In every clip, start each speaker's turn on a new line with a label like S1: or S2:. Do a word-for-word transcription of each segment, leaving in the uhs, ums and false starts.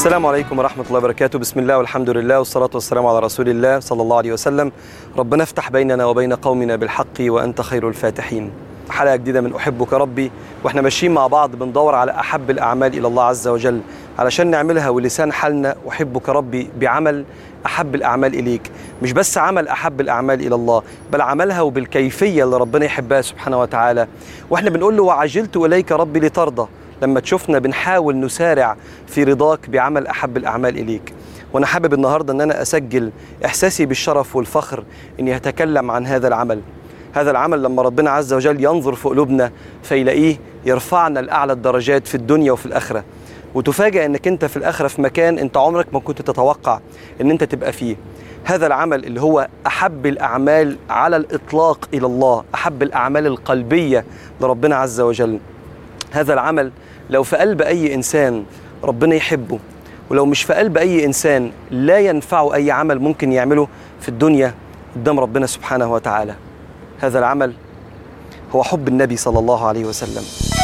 S1: السلام عليكم ورحمة الله وبركاته. بسم الله والحمد لله والصلاة والسلام على رسول الله صلى الله عليه وسلم. ربنا افتح بيننا وبين قومنا بالحق وأنت خير الفاتحين. حلقة جديدة من أحبك ربي، وإحنا ماشيين مع بعض بندور على أحب الأعمال إلى الله عز وجل علشان نعملها ولسان حالنا أحبك ربي بعمل أحب الأعمال إليك. مش بس عمل أحب الأعمال إلى الله، بل عملها وبالكيفية اللي ربنا يحبها سبحانه وتعالى. وإحنا بنقول له وعجلت إليك ربي لترضى، لما تشوفنا بنحاول نسارع في رضاك بعمل أحب الأعمال إليك. وأنا حابب النهاردة أن أنا أسجل إحساسي بالشرف والفخر أني أتكلم عن هذا العمل. هذا العمل لما ربنا عز وجل ينظر في قلوبنا فيلاقيه يرفعنا لأعلى الدرجات في الدنيا وفي الآخرة، وتفاجأ أنك أنت في الآخرة في مكان أنت عمرك ما كنت تتوقع أن أنت تبقى فيه. هذا العمل اللي هو أحب الأعمال على الإطلاق إلى الله، أحب الأعمال القلبية لربنا عز وجل. هذا العمل لو في قلب أي إنسان ربنا يحبه، ولو مش في قلب أي إنسان لا ينفعه أي عمل ممكن يعمله في الدنيا قدام ربنا سبحانه وتعالى. هذا العمل هو حب النبي صلى الله عليه وسلم.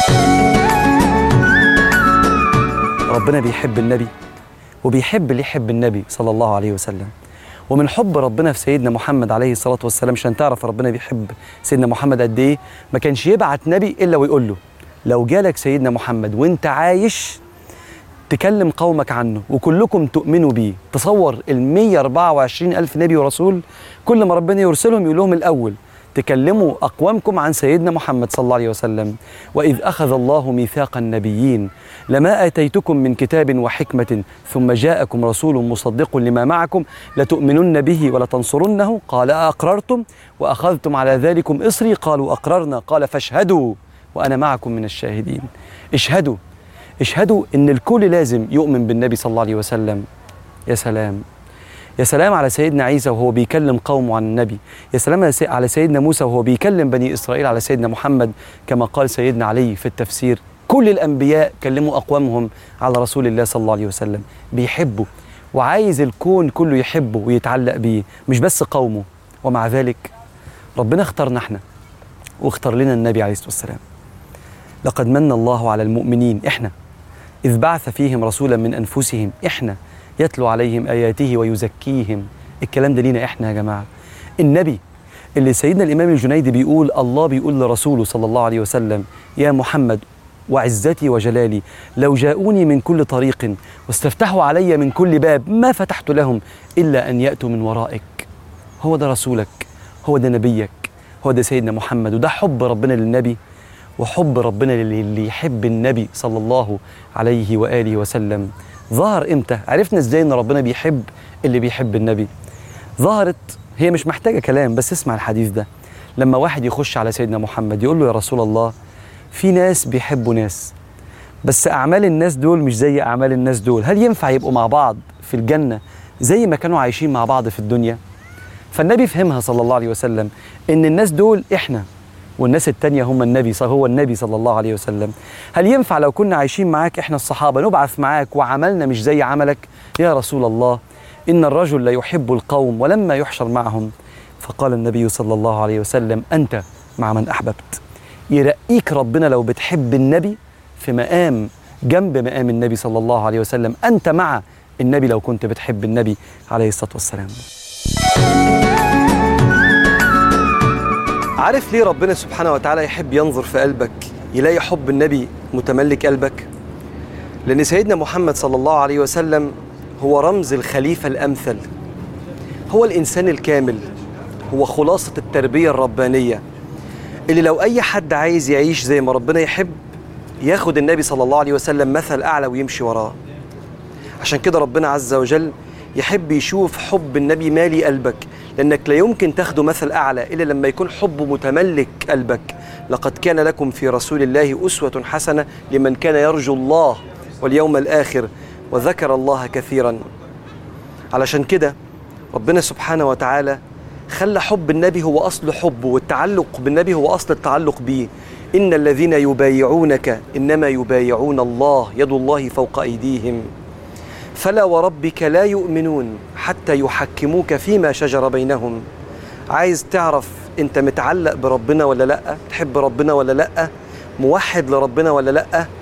S1: ربنا بيحب النبي وبيحب اللي يحب النبي صلى الله عليه وسلم. ومن حب ربنا في سيدنا محمد عليه الصلاة والسلام، عشان تعرف ربنا بيحب سيدنا محمد قد إيه، ما كانش يبعت نبي إلا ويقول له لو جالك سيدنا محمد وانت عايش تكلم قومك عنه وكلكم تؤمنوا بيه. تصور المية أربعة وعشرين ألف نبي ورسول، كل ما ربنا يرسلهم يقول لهم الأول تكلموا أقوامكم عن سيدنا محمد صلى الله عليه وسلم. وإذ أخذ الله ميثاق النبيين لما آتيتكم من كتاب وحكمة ثم جاءكم رسول مصدق لما معكم لتؤمنن به ولتنصرنه قال أقررتم وأخذتم على ذلكم إصري قالوا أقررنا قال فاشهدوا وأنا معكم من الشاهدين. اشهدوا اشهدوا إن الكل لازم يؤمن بالنبي صلى الله عليه وسلم. يا سلام يا سلام على سيدنا عيسى وهو بيكلم قومه عن النبي. يا سلام على سيدنا موسى وهو بيكلم بني إسرائيل على سيدنا محمد. كما قال سيدنا علي في التفسير كل الأنبياء كلموا أقوامهم على رسول الله صلى الله عليه وسلم. بيحبه وعايز الكون كله يحبه ويتعلق بيه، مش بس قومه. ومع ذلك ربنا اختارنا احنا واختار لنا النبي عليه الصلاة والسلام. لقد من الله على المؤمنين احنا إذ بعث فيهم رسولا من أنفسهم احنا يتلو عليهم آياته ويزكيهم. الكلام ده لينا احنا يا جماعة. النبي اللي سيدنا الإمام الجنيدي بيقول الله بيقول لرسوله صلى الله عليه وسلم يا محمد وعزتي وجلالي لو جاءوني من كل طريق واستفتحوا علي من كل باب ما فتحت لهم إلا أن يأتوا من ورائك. هو ده رسولك، هو ده نبيك، هو ده سيدنا محمد. وده حب ربنا للنبي وحب ربنا اللي يحب النبي صلى الله عليه وآله وسلم. ظهر امتى؟ عرفنا ازاي ان ربنا بيحب اللي بيحب النبي؟ ظهرت، هي مش محتاجة كلام، بس اسمع الحديث ده. لما واحد يخش على سيدنا محمد يقول له يا رسول الله في ناس بيحبوا ناس، بس أعمال الناس دول مش زي أعمال الناس دول، هل ينفع يبقوا مع بعض في الجنة زي ما كانوا عايشين مع بعض في الدنيا؟ فالنبي فهمها صلى الله عليه وسلم ان الناس دول احنا والناس التانية هم النبي هو النبي صلى الله عليه وسلم. هل ينفع لو كنا عايشين معاك احنا الصحابة نبعث معاك وعملنا مش زي عملك؟ يا رسول الله إن الرجل لا يحب القوم ولما يحشر معهم. فقال النبي صلى الله عليه وسلم أنت مع من أحببت. يرقيك ربنا لو بتحب النبي في مقام جنب مقام النبي صلى الله عليه وسلم. أنت مع النبي لو كنت بتحب النبي عليه الصلاة والسلام. عارف ليه ربنا سبحانه وتعالى يحب ينظر في قلبك يلاقي حب النبي متملك قلبك؟ لأن سيدنا محمد صلى الله عليه وسلم هو رمز الخليفة الأمثل، هو الإنسان الكامل، هو خلاصة التربية الربانية اللي لو أي حد عايز يعيش زي ما ربنا يحب ياخد النبي صلى الله عليه وسلم مثل أعلى ويمشي وراه. عشان كده ربنا عز وجل يحب يشوف حب النبي مالي قلبك، لأنك لا يمكن تاخده مثل أعلى إلا لما يكون حبه متملك قلبك. لقد كان لكم في رسول الله أسوة حسنة لمن كان يرجو الله واليوم الآخر وذكر الله كثيرا. علشان كده ربنا سبحانه وتعالى خلى حب النبي هو أصل حبه، والتعلق بالنبي هو أصل التعلق به. إن الذين يبايعونك إنما يبايعون الله يد الله فوق أيديهم فلا وربك لا يؤمنون حتى يحكموك فيما شجر بينهم. عايز تعرف انت متعلق بربنا ولا لأ؟ تحب ربنا ولا لأ؟ موحد لربنا ولا لأ؟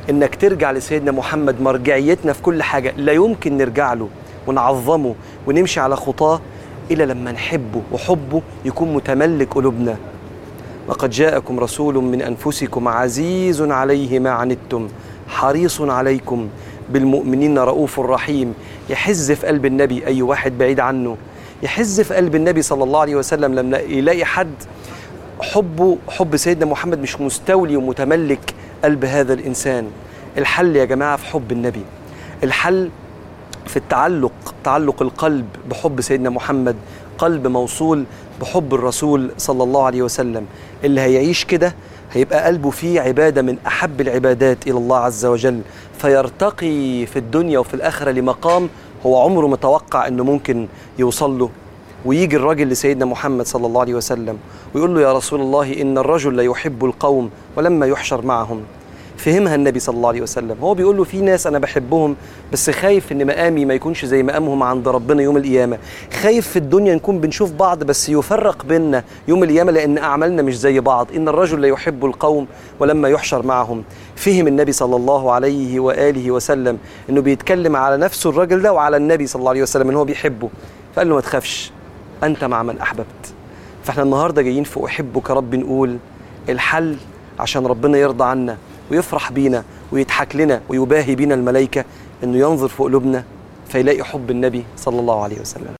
S1: إنك ترجع لسيدنا محمد مرجعيتنا في كل حاجة. لا يمكن نرجع له ونعظمه ونمشي على خطاه إلا لما نحبه وحبه يكون متملك قلوبنا. لقد جاءكم رسول من أنفسكم عزيز عليه ما عنتم حريص عليكم بالمؤمنين رؤوف رحيم. يحز في قلب النبي أي واحد بعيد عنه، يحز في قلب النبي صلى الله عليه وسلم لما يلاقي حد حبه حب سيدنا محمد مش مستولي ومتملك قلب هذا الإنسان. الحل يا جماعة في حب النبي، الحل في التعلق، تعلق القلب بحب سيدنا محمد، قلب موصول بحب الرسول صلى الله عليه وسلم. اللي هيعيش كده هيبقى قلبه فيه عبادة من أحب العبادات إلى الله عز وجل، فيرتقي في الدنيا وفي الآخرة لمقام هو عمره متوقع أنه ممكن يوصل له. ويجي الراجل لسيدنا محمد صلى الله عليه وسلم ويقول له يا رسول الله إن الرجل لا يحب القوم ولما يحشر معهم. فهمها النبي صلى الله عليه وسلم. هو بيقول له في ناس أنا بحبهم بس خايف إن مقامي ما يكونش زي مقامهم عند ربنا يوم القيامة، خايف في الدنيا نكون بنشوف بعض بس يفرق بيننا يوم القيامة لأن أعمالنا مش زي بعض. إن الرجل لا يحب القوم ولما يحشر معهم. فهم النبي صلى الله عليه وآله وسلم إنه بيتكلم على نفسه الراجل ده وعلى النبي صلى الله عليه وسلم إن هو بيحبه، فقال له ما تخافش أنت مع من أحببت. فإحنا النهاردة جايين في أحبك رب نقول الحل عشان ربنا يرضى عنا ويفرح بينا ويضحك لنا ويباهي بينا الملائكة إنه ينظر في قلوبنا فيلاقي حب النبي صلى الله عليه وسلم.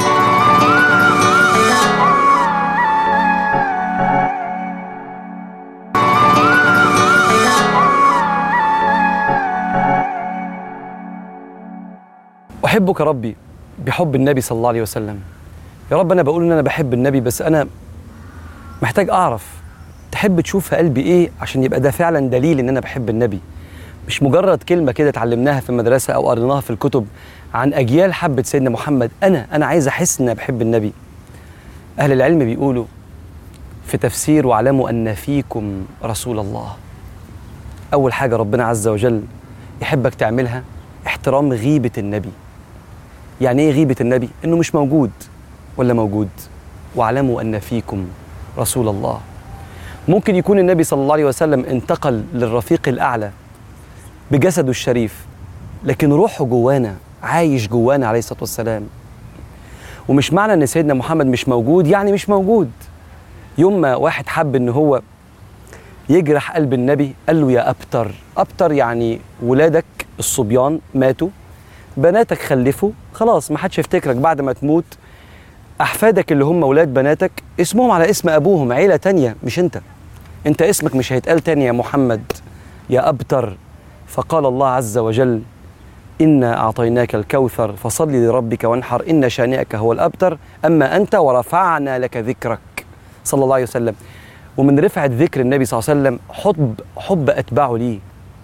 S1: أحبك ربي بحب النبي صلى الله عليه وسلم. يا رب أنا بقول إن أنا بحب النبي بس أنا محتاج أعرف تحب تشوف في قلبي إيه عشان يبقى ده فعلا دليل إن أنا بحب النبي، مش مجرد كلمة كده اتعلمناها في المدرسة أو قريناها في الكتب عن أجيال حبت سيدنا محمد. أنا أنا عايز أحس إن أنا بحب النبي. أهل العلم بيقولوا في تفسير واعلموا أن فيكم رسول الله. أول حاجة ربنا عز وجل يحبك تعملها احترام غيبة النبي. يعني إيه غيبة النبي؟ إنه مش موجود ولا موجود. واعلموا أن فيكم رسول الله. ممكن يكون النبي صلى الله عليه وسلم انتقل للرفيق الأعلى بجسده الشريف لكن روحه جوانا، عايش جوانا عليه الصلاة والسلام. ومش معنى أن سيدنا محمد مش موجود يعني مش موجود. يوم ما واحد حب أنه هو يجرح قلب النبي قال له يا أبتر. أبتر يعني ولادك الصبيان ماتوا، بناتك خلفوا، خلاص ما حدش يفتكرك بعد ما تموت. أحفادك اللي هم ولاد بناتك اسمهم على اسم أبوهم، عيلة تانية مش أنت. أنت اسمك مش هيتقال تاني يا محمد يا أبتر. فقال الله عز وجل إنا أعطيناك الكوثر فصل لربك وانحر إن شانئك هو الأبتر أما أنت ورفعنا لك ذكرك صلى الله عليه وسلم. ومن رفعة ذكر النبي صلى الله عليه وسلم حب حب أتباعه ليه،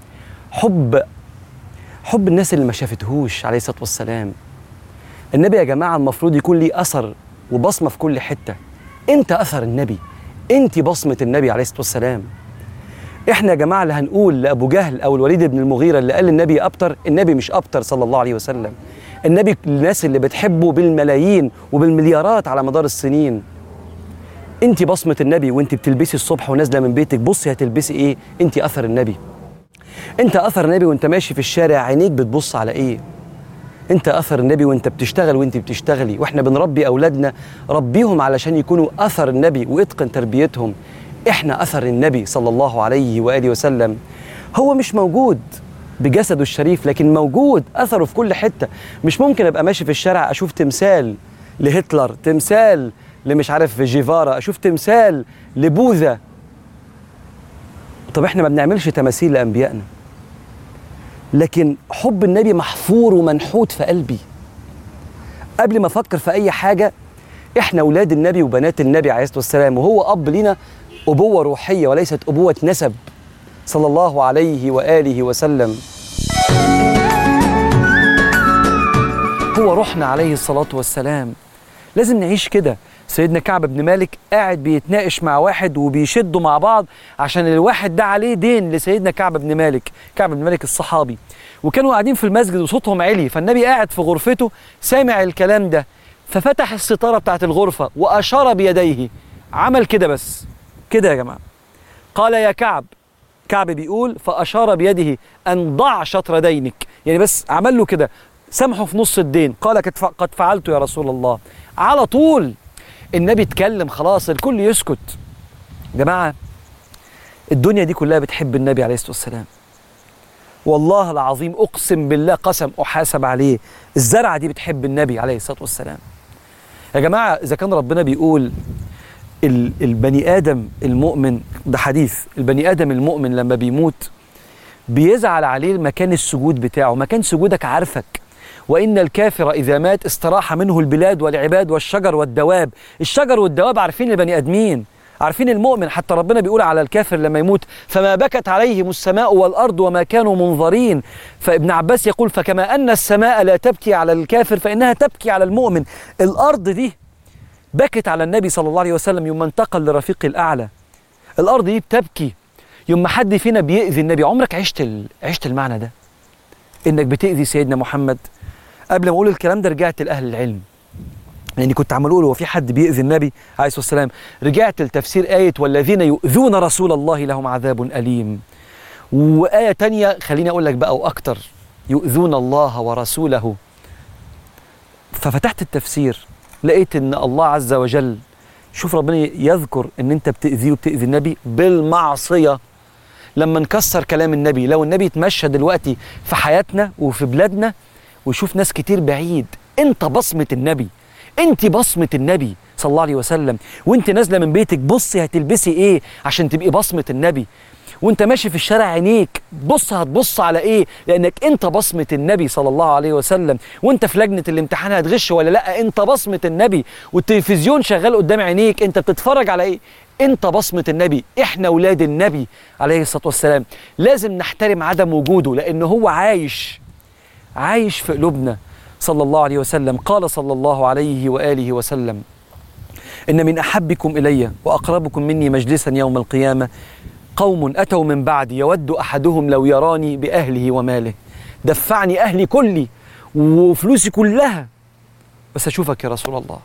S1: حب حب الناس اللي ما شافتهوش عليه الصلاة والسلام. النبي يا جماعة المفروض يكون ليه أثر وبصمة في كل حتة. أنت أثر النبي، أنت بصمة النبي عليه الصلاة والسلام. إحنا يا جماعة اللي هنقول لأبو جهل أو الوليد بن المغيرة اللي قال للنبي أبتر، النبي مش أبتر صلى الله عليه وسلم. النبي الناس اللي بتحبه بالملايين وبالمليارات على مدار السنين. أنت بصمة النبي وأنت بتلبسي الصبح ونازلة من بيتك بصي هتلبسي إيه؟ أنت أثر النبي. أنت أثر النبي وأنت ماشي في الشارع عينيك بتبص على إيه؟ أنت أثر النبي وأنت بتشتغل وأنت بتشتغلي. وإحنا بنربي أولادنا ربيهم علشان يكونوا أثر النبي واتقن تربيتهم. إحنا أثر النبي صلى الله عليه وآله وسلم. هو مش موجود بجسده الشريف لكن موجود أثره في كل حتة. مش ممكن أبقى ماشي في الشارع أشوف تمثال لهتلر، تمثال لمش عارف جيفارا، أشوف تمثال لبوذا. طب إحنا ما بنعملش تماثيل لأنبيائنا لكن حب النبي محفور ومنحوت في قلبي. قبل ما أفكر في أي حاجة إحنا أولاد النبي وبنات النبي عليه الصلاة والسلام، وهو أب لنا أبوة روحية وليست أبوة نسب صلى الله عليه وآله وسلم. هو روحنا عليه الصلاة والسلام. لازم نعيش كده. سيدنا كعب بن مالك قاعد بيتناقش مع واحد وبيشدوا مع بعض عشان الواحد ده عليه دين لسيدنا كعب بن مالك. كعب بن مالك الصحابي. وكانوا قاعدين في المسجد وصوتهم عالي، فالنبي قاعد في غرفته سامع الكلام ده، ففتح الستارة بتاعت الغرفة وأشار بيديه، عمل كده بس كده يا جماعة. قال يا كعب كعب بيقول فأشار بيده أن ضع شطر دينك، يعني بس عمل له كده سامحه في نص الدين. قال قد فعلت يا رسول الله. على طول النبي اتكلم، خلاص الكل يسكت. جماعة الدنيا دي كلها بتحب النبي عليه الصلاة والسلام، والله العظيم أقسم بالله قسم أحاسب عليه، الزرعة دي بتحب النبي عليه الصلاة والسلام. يا جماعة إذا كان ربنا بيقول البني آدم المؤمن، ده حديث، البني آدم المؤمن لما بيموت بيزعل عليه مكان السجود بتاعه، مكان سجودك عارفك. وإن الكافر إذا مات استراح منه البلاد والعباد والشجر والدواب. الشجر والدواب عارفين البني آدمين، عارفين المؤمن. حتى ربنا بيقول على الكافر لما يموت فما بكت عليهم السماء والأرض وما كانوا منظرين. فابن عباس يقول فكما أن السماء لا تبكي على الكافر فإنها تبكي على المؤمن. الأرض دي بكت على النبي صلى الله عليه وسلم يوم انتقل لرفيق الأعلى. الأرض دي بتبكي يوم ما حد فينا بيأذي النبي. عمرك عشت ال... عشت المعنى ده؟ إنك بتأذي سيدنا محمد. قبل ما أقول الكلام ده رجعت لأهل العلم، يعني كنت عمال أقول هو في حد بيأذي النبي عليه الصلاة والسلام. رجعت لتفسير آية والذين يؤذون رسول الله لهم عذاب أليم، وآية تانية خليني أقول لك بقى وأكتر، يؤذون الله ورسوله. ففتحت التفسير لقيت إن الله عز وجل، شوف ربنا يذكر إن أنت بتأذيه وبتأذي النبي بالمعصية. لما نكسر كلام النبي، لو النبي يتمشى دلوقتي في حياتنا وفي بلادنا ويشوف ناس كتير بعيد، أنت بصمة النبي، أنت بصمة النبي صلى الله عليه وسلم. وأنت نازلة من بيتك بصي هتلبسي إيه عشان تبقي بصمة النبي. وأنت ماشي في الشارع عينيك بص هتبص على إيه، لأنك أنت بصمة النبي صلى الله عليه وسلم. وأنت في لجنة الامتحان هتغش ولا لأ، أنت بصمة النبي. والتلفزيون شغال قدام عينيك، أنت بتتفرج على إيه؟ أنت بصمة النبي. إحنا ولاد النبي عليه الصلاة والسلام، لازم نحترم عدم وجوده لأنه هو عايش عايش في قلوبنا صلى الله عليه وسلم. قال صلى الله عليه وآله وسلم إن من أحبكم إلي وأقربكم مني مجلسا يوم القيامة قوم أتوا من بعد يود أحدهم لو يراني بأهله وماله. دفعني أهلي كلي وفلوسي كلها بس أشوفك يا رسول الله.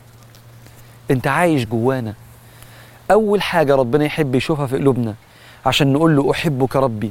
S1: أنت عايش جوانا. أول حاجة ربنا يحب يشوفها في قلوبنا عشان نقول له أحبك ربي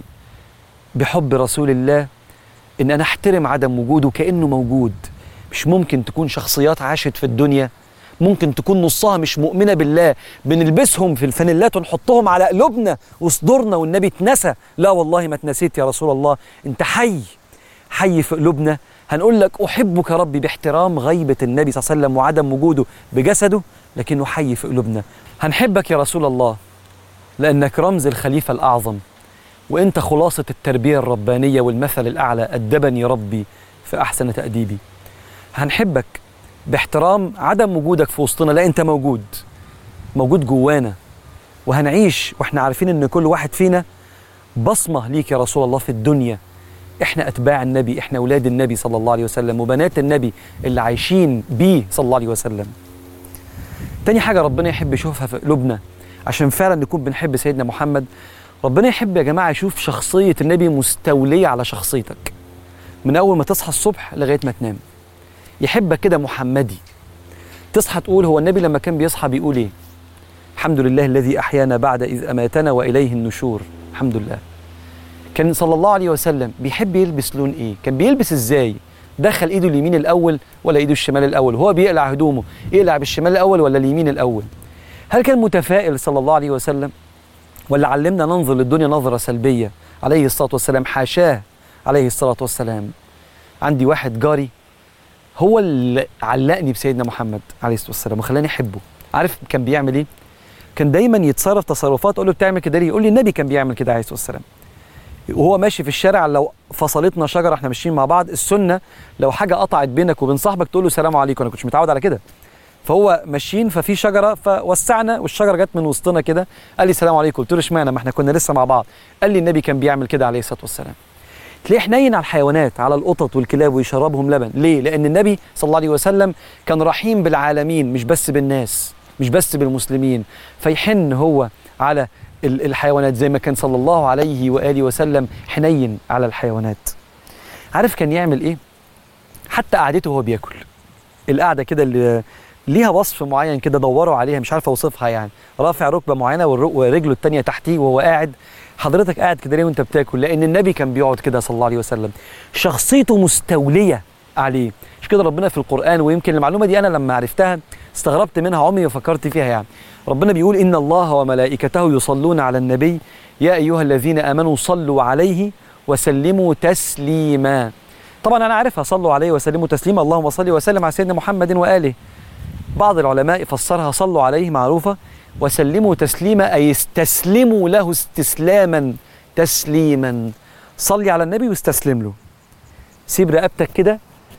S1: بحب رسول الله، إن أنا أحترم عدم وجوده كأنه موجود. مش ممكن تكون شخصيات عاشت في الدنيا، ممكن تكون نصها مش مؤمنة بالله، بنلبسهم في الفانيلات ونحطهم على قلوبنا وصدورنا والنبي اتنسى. لا والله ما اتنسيت يا رسول الله، أنت حي حي في قلوبنا. هنقول لك أحبك ربي باحترام غيبة النبي صلى الله عليه وسلم وعدم وجوده بجسده، لكنه حي في قلوبنا. هنحبك يا رسول الله لأنك رمز الخليفة الأعظم، وإنت خلاصة التربية الربانية والمثل الأعلى. أدبني ربي في أحسن تأديبي. هنحبك باحترام عدم وجودك في وسطنا، لا أنت موجود موجود جوانا. وهنعيش وإحنا عارفين إن كل واحد فينا بصمة ليك يا رسول الله في الدنيا. إحنا أتباع النبي، إحنا أولاد النبي صلى الله عليه وسلم وبنات النبي اللي عايشين بيه صلى الله عليه وسلم. تاني حاجة ربنا يحب يشوفها في قلوبنا عشان فعلا نكون بنحب سيدنا محمد. ربنا يحب يا جماعة يشوف شخصية النبي مستولية على شخصيتك من أول ما تصحى الصبح لغاية ما تنام. يحبك كده محمدي، تصحى تقول هو النبي لما كان بيصحى بيقول إيه؟ الحمد لله الذي أحيانا بعد إذ أماتنا وإليه النشور. الحمد لله. كان صلى الله عليه وسلم بيحب يلبس لون إيه؟ كان بيلبس إزاي؟ دخل إيده اليمين الأول ولا إيده الشمال الأول؟ هو بيقلع هدومه يقلع بالشمال الأول ولا اليمين الأول؟ هل كان متفائل صلى الله عليه وسلم ولا علمنا ننظر للدنيا نظرة سلبية عليه الصلاة والسلام؟ حاشاه عليه الصلاة والسلام. عندي واحد جاري هو اللي علقني بسيدنا محمد عليه الصلاة والسلام وخلاني أحبه. عارف كان بيعمل إيه؟ كان دايما يتصرف تصرفات أقول له بتعمل كده ليه؟ يقول لي النبي كان بيعمل كده عليه الصلاة والسلام. وهو ماشي في الشارع لو فصلتنا شجرة احنا ماشيين مع بعض، السنة لو حاجة قطعت بينك وبين صاحبك تقول له السلام عليكم. أنا كنتش متعود على كده. فهو ماشيين ففي شجرة فوسعنا والشجرة جت من وسطنا كده، قال لي السلام عليكم. قلت له اشمعنى ما احنا كنا لسه مع بعض؟ قال لي النبي كان بيعمل كده عليه الصلاة والسلام. تلاقيه حنين على الحيوانات، على القطط والكلاب ويشربهم لبن. ليه؟ لأن النبي صلى الله عليه وسلم كان رحيم بالعالمين، مش بس بالناس، مش بس بالمسلمين. فيحن هو على الحيوانات زي ما كان صلى الله عليه وآله وسلم حنين على الحيوانات. عارف كان يعمل ايه؟ حتى قعدته وهو بياكل، القعدة كده اللي ليها وصف معين كده دوروا عليها مش عارف اوصفها، يعني رافع ركبة معينة ورجله التانية تحتيه وهو قاعد، حضرتك قاعد كده ليه وانت بتاكل؟ لان النبي كان بيقعد كده صلى الله عليه وسلم، شخصيته مستوليه عليه. مش كده ربنا في القران، ويمكن المعلومه دي انا لما عرفتها استغربت منها، عمري ما فكرت فيها. يعني ربنا بيقول ان الله وملائكته يصلون على النبي يا ايها الذين امنوا صلوا عليه وسلموا تسليما. طبعا انا عارفها، صلوا عليه وسلموا تسليما، اللهم صل وسلم على سيدنا محمد واله. بعض العلماء فسرها صلوا عليه معروفه، وسلموا تسليما اي استسلموا له استسلاما تسليما. صلي على النبي واستسلم له، سيب رقبتك كده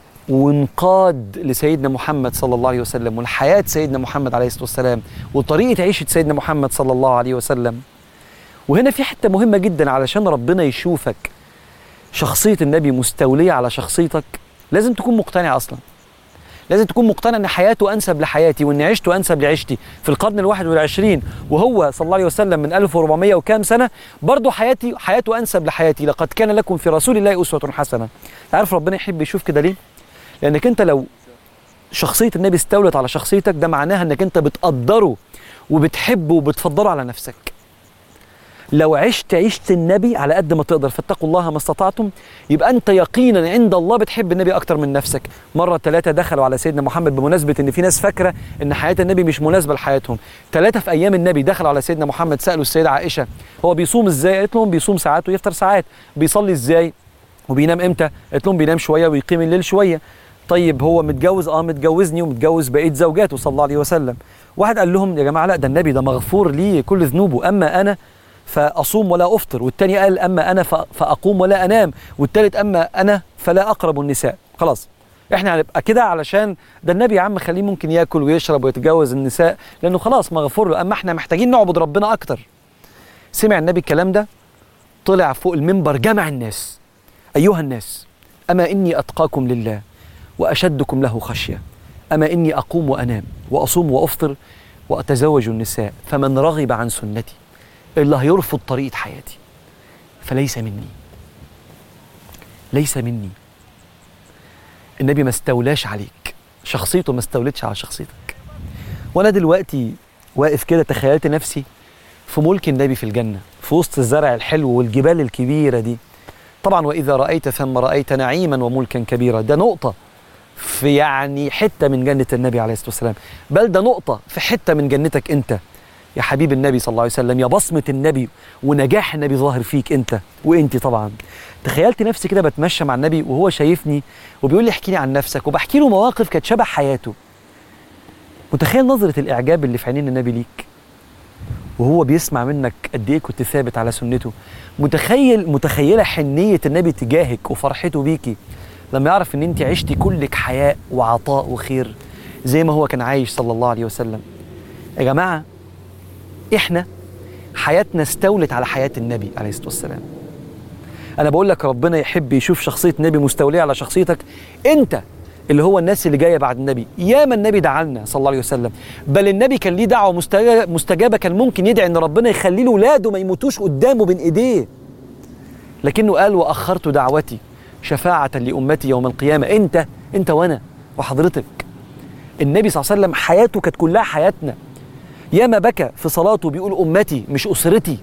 S1: وانقاد لسيدنا محمد صلى الله عليه وسلم، والحياة سيدنا محمد عليه الصلاة والسلام، وطريقة عيشة سيدنا محمد صلى الله عليه وسلم. وهنا في حتة مهمة جدا، علشان ربنا يشوفك شخصية النبي مستولية على شخصيتك لازم تكون مقتنع أصلا، لازم تكون مقتنع أن حياته أنسب لحياتي، وأن عيشته أنسب لعيشتي في القرن الواحد والعشرين، وهو صلى الله عليه وسلم من ألف وأربعمائة وكام سنة برضه حياتي حياته أنسب لحياتي. لقد كان لكم في رسول الله أسوة حسنة. تعرف ربنا يحب يشوف كده ليه؟ لأنك أنت لو شخصية النبي استولت على شخصيتك، ده معناها أنك أنت بتقدره وبتحبه وبتفضله على نفسك. لو عشت عيشة النبي على قد ما تقدر، فاتقوا الله ما استطعتم، يبقى أنت يقينا عند الله بتحب النبي أكتر من نفسك. مرة ثلاثة دخلوا على سيدنا محمد، بمناسبة أن في ناس فاكرة أن حياة النبي مش مناسبة لحياتهم. ثلاثة في أيام النبي دخلوا على سيدنا محمد، سألوا السيدة عائشة هو بيصوم إزاي؟ قالت لهم بيصوم ساعات ويفطر ساعات. بيصلي إزاي وبينام إمتى؟ قالت لهم بينام شوية ويقيم الليل شوية. طيب هو متجوز؟ اه متجوزني ومتجوز بقية زوجاته صلى الله عليه وسلم. واحد قال لهم يا جماعة لا، ده النبي ده مغفور ليه كل ذنوبه، أما أنا فأصوم ولا أفطر. والتاني قال أما أنا فأقوم ولا أنام. والتالت أما أنا فلا أقرب النساء. خلاص إحنا هنبقى كده علشان ده النبي يا عم، خليه ممكن يأكل ويشرب ويتجوز النساء لأنه خلاص مغفور له، أما إحنا محتاجين نعبد ربنا أكتر. سمع النبي الكلام ده، طلع فوق المنبر جمع الناس: أيها الناس، أما إني أتقاكم لله وأشدكم له خشية، أما إني أقوم وأنام وأصوم وأفطر وأتزوج النساء، فمن رغب عن سنتي اللي هيرفض طريقة حياتي فليس مني. ليس مني. النبي ما استولاش عليك، شخصيته ما استولتش على شخصيتك. وأنا دلوقتي واقف كده تخيلت نفسي في ملك النبي في الجنة، في وسط الزرع الحلو والجبال الكبيرة دي. طبعا وإذا رأيت ثم رأيت نعيما وملكا كبيرا، ده نقطة في يعني حتة من جنة النبي عليه الصلاة والسلام، بل ده نقطة في حتة من جنتك أنت يا حبيب النبي صلى الله عليه وسلم، يا بصمة النبي ونجاح النبي ظاهر فيك أنت وأنت. طبعا تخيلت نفسي كده بتمشى مع النبي وهو شايفني وبيقول لي احكي لي عن نفسك، وبحكي له مواقف كانت شبه حياته. متخيل نظرة الإعجاب اللي في عينين النبي ليك وهو بيسمع منك قد إيه كنت ثابت على سنته. متخيل متخيلة حنية النبي تجاهك وفرحته بيكي لما يعرف إن أنت عشتي كلك حياء وعطاء وخير زي ما هو كان عايش صلى الله عليه وسلم. يا جماعة إحنا حياتنا استولت على حياة النبي عليه الصلاة والسلام. أنا بقول لك ربنا يحب يشوف شخصية النبي مستولية على شخصيتك أنت، اللي هو الناس اللي جاية بعد النبي. ياما النبي دعالنا صلى الله عليه وسلم، بل النبي كان ليه دعوة مستجابة، كان ممكن يدعي إن ربنا يخلي له ولاده ما يموتوش قدامه بين إيديه، لكنه قال وأخرت دعوتي شفاعة لأمتي يوم القيامة. أنت أنت وأنا وحضرتك. النبي صلى الله عليه وسلم حياته كانت كلها حياتنا. ياما بكى في صلاته بيقول أمتي مش أسرتي.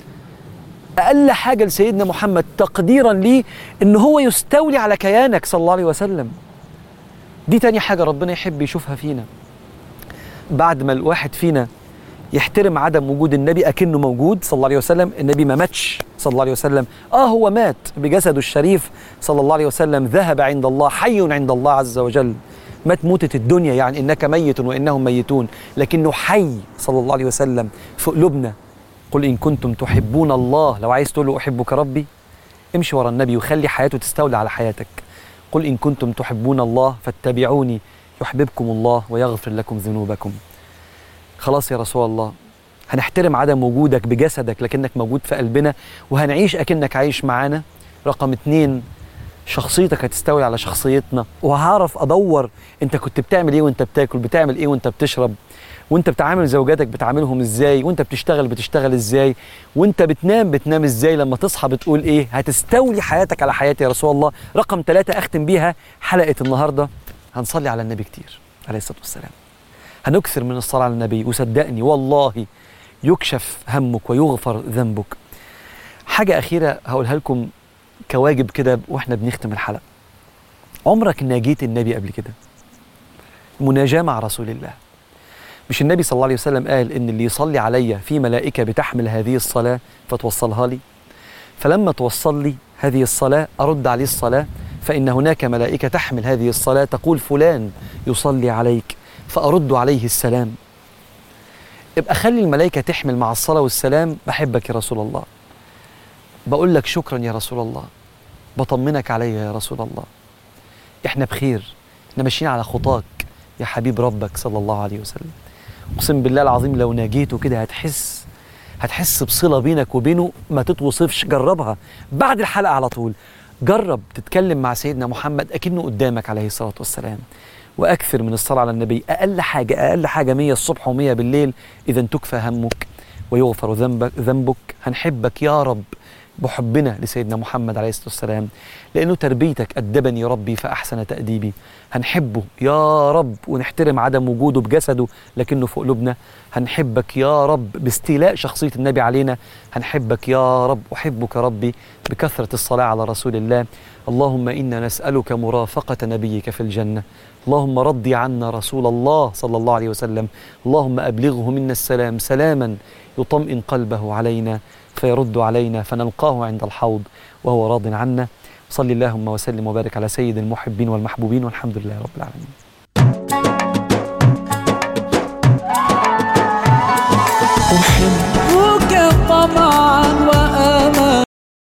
S1: أقل حاجة لسيدنا محمد تقديرا ليه إن هو يستولي على كيانك صلى الله عليه وسلم. دي تاني حاجة ربنا يحب يشوفها فينا. بعد ما الواحد فينا يحترم عدم وجود النبي أكنه موجود صلى الله عليه وسلم، النبي ما ماتش صلى الله عليه وسلم. آه هو مات بجسده الشريف صلى الله عليه وسلم، ذهب عند الله، حي عند الله عز وجل. مات موتة الدنيا، يعني إنك ميت وإنهم ميتون، لكنه حي صلى الله عليه وسلم في قلوبنا. قل إن كنتم تحبون الله، لو عايز تقول له أحبك ربي امشي ورا النبي وخلي حياته تستولي على حياتك. قل إن كنتم تحبون الله فاتبعوني يحببكم الله ويغفر لكم ذنوبكم. خلاص يا رسول الله، هنحترم عدم وجودك بجسدك لكنك موجود في قلبنا، وهنعيش أكنك عايش معانا. رقم اتنين، شخصيتك هتستولي على شخصيتنا، وهعرف أدور أنت كنت بتعمل إيه وأنت بتاكل، بتعمل إيه وأنت بتشرب، وأنت بتعامل زوجاتك بتعاملهم إزاي، وأنت بتشتغل بتشتغل إزاي، وأنت بتنام بتنام إزاي، لما تصحى بتقول إيه. هتستولي حياتك على حياتي يا رسول الله. رقم ثلاثة أختم بيها حلقة النهاردة، هنصلي على النبي كتير عليه الصلاة والسلام. هنكثر من الصلاة على النبي، وصدقني والله يكشف همك ويغفر ذنبك. حاجة أخيرة هقولها لكم كواجب كده وإحنا بنختم الحلقة. عمرك ناجيت النبي قبل كده؟ مناجاة مع رسول الله. مش النبي صلى الله عليه وسلم قال إن اللي يصلي عليا في ملائكة بتحمل هذه الصلاة فتوصلها لي؟ فلما توصل لي هذه الصلاة أرد عليه الصلاة، فإن هناك ملائكة تحمل هذه الصلاة تقول فلان يصلي عليك، فأرد عليه السلام. ابقى خلي الملائكة تحمل مع الصلاة والسلام بحبك يا رسول الله، بقول لك شكرا يا رسول الله، بطمنك عليا يا رسول الله، احنا بخير، احنا ماشيين على خطاك يا حبيب ربك صلى الله عليه وسلم. اقسم بالله العظيم لو ناجيته كده هتحس هتحس بصلة بينك وبينه ما تتوصفش. جربها بعد الحلقة على طول، جرب تتكلم مع سيدنا محمد أكنه قدامك عليه الصلاة والسلام، وأكثر من الصلاة على النبي. أقل حاجة أقل حاجة مية الصبح ومية بالليل، إذا تكفى همك ويغفر ذنبك ذنبك. هنحبك يا رب بحبنا لسيدنا محمد عليه الصلاة والسلام، لأنه تربيتك أدبني ربي فأحسن تأديبي. هنحبه يا رب ونحترم عدم وجوده بجسده لكنه في قلوبنا. هنحبك يا رب باستيلاء شخصية النبي علينا. هنحبك يا رب، أحبك ربي بكثرة الصلاة على رسول الله. اللهم إنا نسألك مرافقة نبيك في الجنة. اللهم رضي عنا رسول الله صلى الله عليه وسلم. اللهم أبلغه منا السلام سلاما يطمئن قلبه علينا فيرد علينا فنلقاه عند الحوض وهو راض عنا. صل اللهم وسلم وبارك على سيد المحبين والمحبوبين، والحمد لله رب العالمين.
S2: أحبك طمعا